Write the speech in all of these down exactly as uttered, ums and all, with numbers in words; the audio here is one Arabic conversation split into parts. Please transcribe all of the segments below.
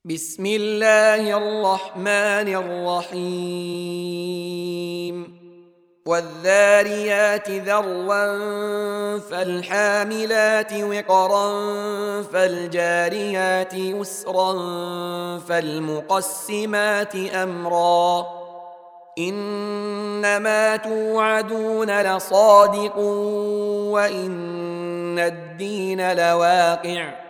بسم الله الرحمن الرحيم والذاريات ذروا فالحاملات وقرا فالجاريات يسرا فالمقسمات أمرا إنما توعدون لصادق وإن الدين لواقع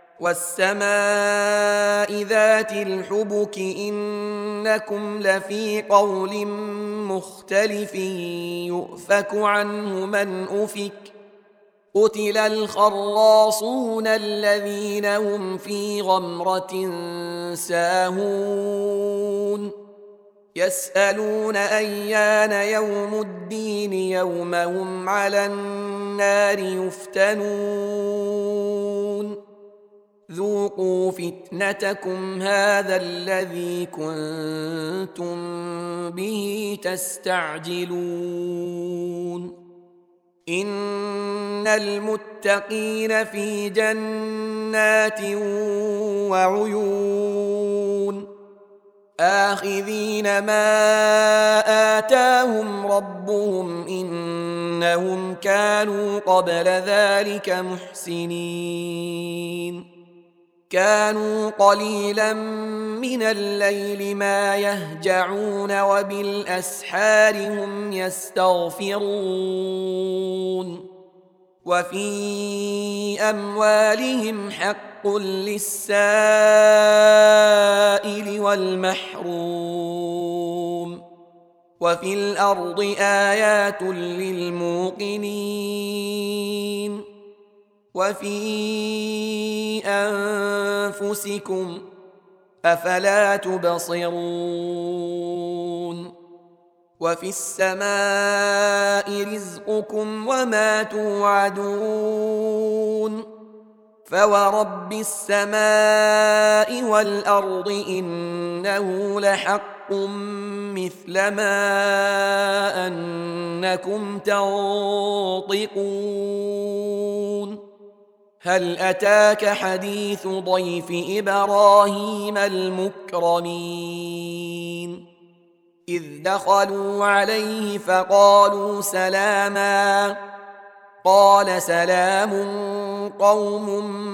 والسماء ذات الحبك إنكم لفي قول مختلف يؤفك عنه من أفك قتل الخراصون الذين هم في غمرة ساهون يسألون أيان يوم الدين يوم هم على النار يفتنون ذوقوا فتنتكم هذا الذي كنتم به تستعجلون إن المتقين في جنات وعيون آخذين ما آتاهم ربهم إنهم كانوا قبل ذلك محسنين كانوا قليلا من الليل ما يهجعون وبالأسحار هم يستغفرون وفي أموالهم حق للسائل والمحروم وفي الأرض آيات للموقنين وفي أنفسكم أفلا تبصرون وفي السماء رزقكم وما توعدون فورب السماء والأرض إنه لحق مثل ما أنكم تنطقون هل أتاك حديث ضيف إبراهيم المكرمين إذ دخلوا عليه فقالوا سلاما قال سلام قوم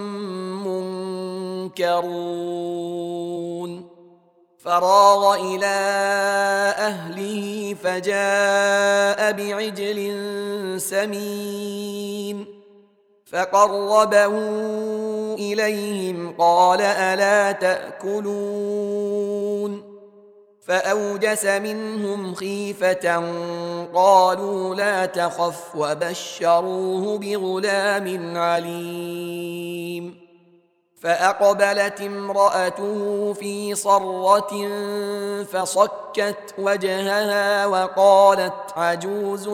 منكرون فراغ إلى أهله فجاء بعجل سمين فقربه إليهم قال ألا تأكلون فأوجس منهم خيفة قالوا لا تخف وبشروه بغلام عليم فأقبلت امرأته في صرة فصكت وجهها وقالت عجوز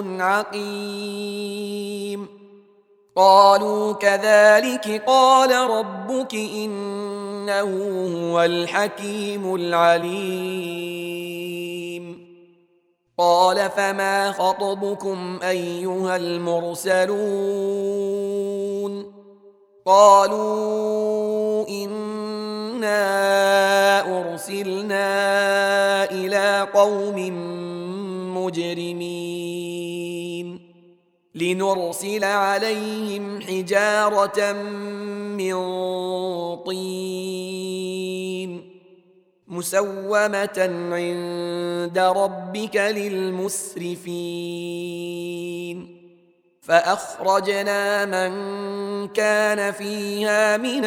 عقيم قالوا كذلك قال ربك إنه هو الحكيم العليم قال فما خطبكم أيها المرسلون قالوا إنا أرسلنا إلى قوم مجرمين لنرسل عليهم حجارة من طين مسومة عند ربك للمسرفين فأخرجنا من كان فيها من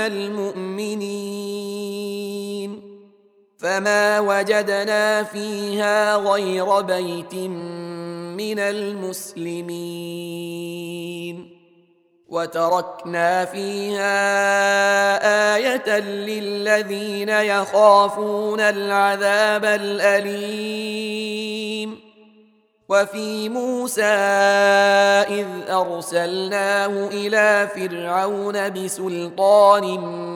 المؤمنين فما وجدنا فيها غير بيت من المسلمين وتركنا فيها آية للذين يخافون العذاب الأليم وفي موسى إذ أرسلناه إلى فرعون بسلطان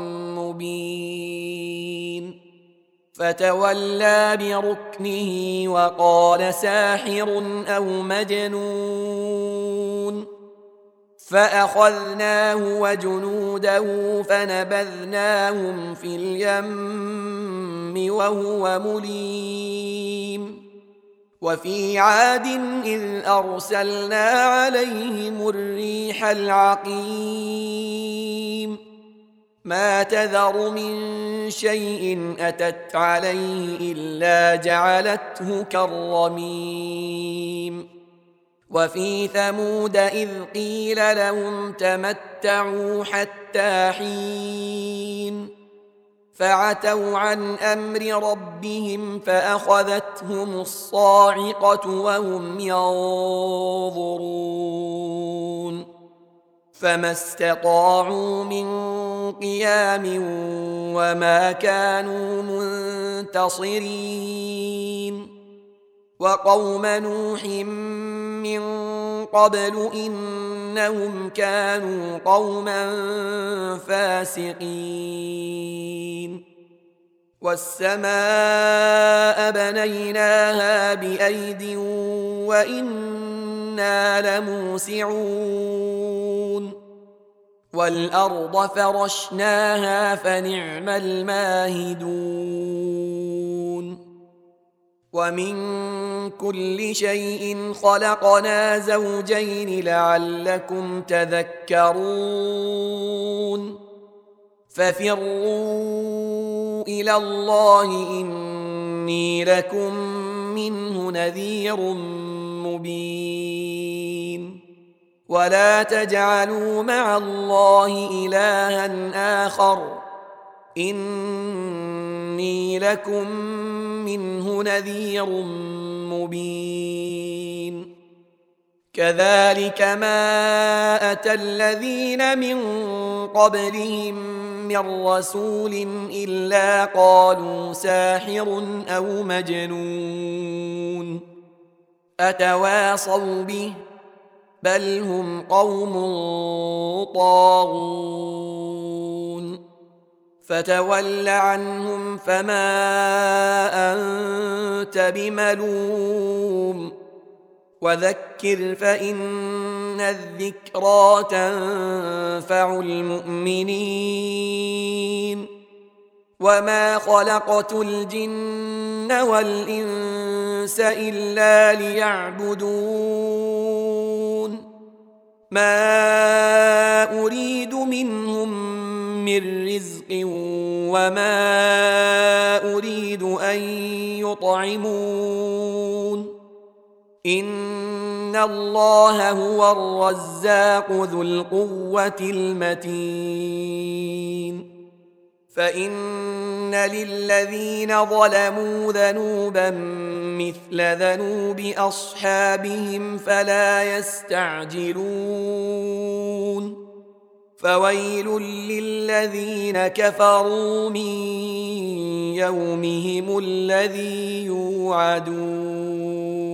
مبين فتولى بركنه وقال ساحر أو مجنون فأخذناه وجنوده فنبذناهم في اليم وهو مليم وفي عاد إذ أرسلنا عليهم الريح العقيم ما تذر من شيء أتت عليه إلا جعلته كالرميم وفي ثمود إذ قيل لهم تمتعوا حتى حين فعتوا عن أمر ربهم فأخذتهم الصاعقة وهم ينظرون فما استطاعوا من قيام وما كانوا منتصرين وقوم نوح من قبل إنهم كانوا قوما فاسقين والسماء بنيناها بأيد وإنا لموسعون والأرض فرشناها فنعم الماهدون ومن كل شيء خلقنا زوجين لعلكم تذكرون ففروا إلى الله إني لكم منه نذير مبين ولا تجعلوا مع الله إلها آخر إني لكم منه نذير مبين كذلك ما أتى الذين من قبلهم من رسول إلا قالوا ساحر أو مجنون أتواصوا به بل هم قوم طاغون فتول عنهم فما أنت بملوم وذكر فإن الذكرى تنفع المؤمنين وما خلقت الجن والإنس إلا ليعبدون ما أريد منهم من رزق وما أريد أن يطعمون إن الله هو الرزاق ذو القوة المتين فإن للذين ظلموا ذنوبا مثل ذنوب أصحابهم فلا يستعجلون فويل للذين كفروا من يومهم الذي يوعدون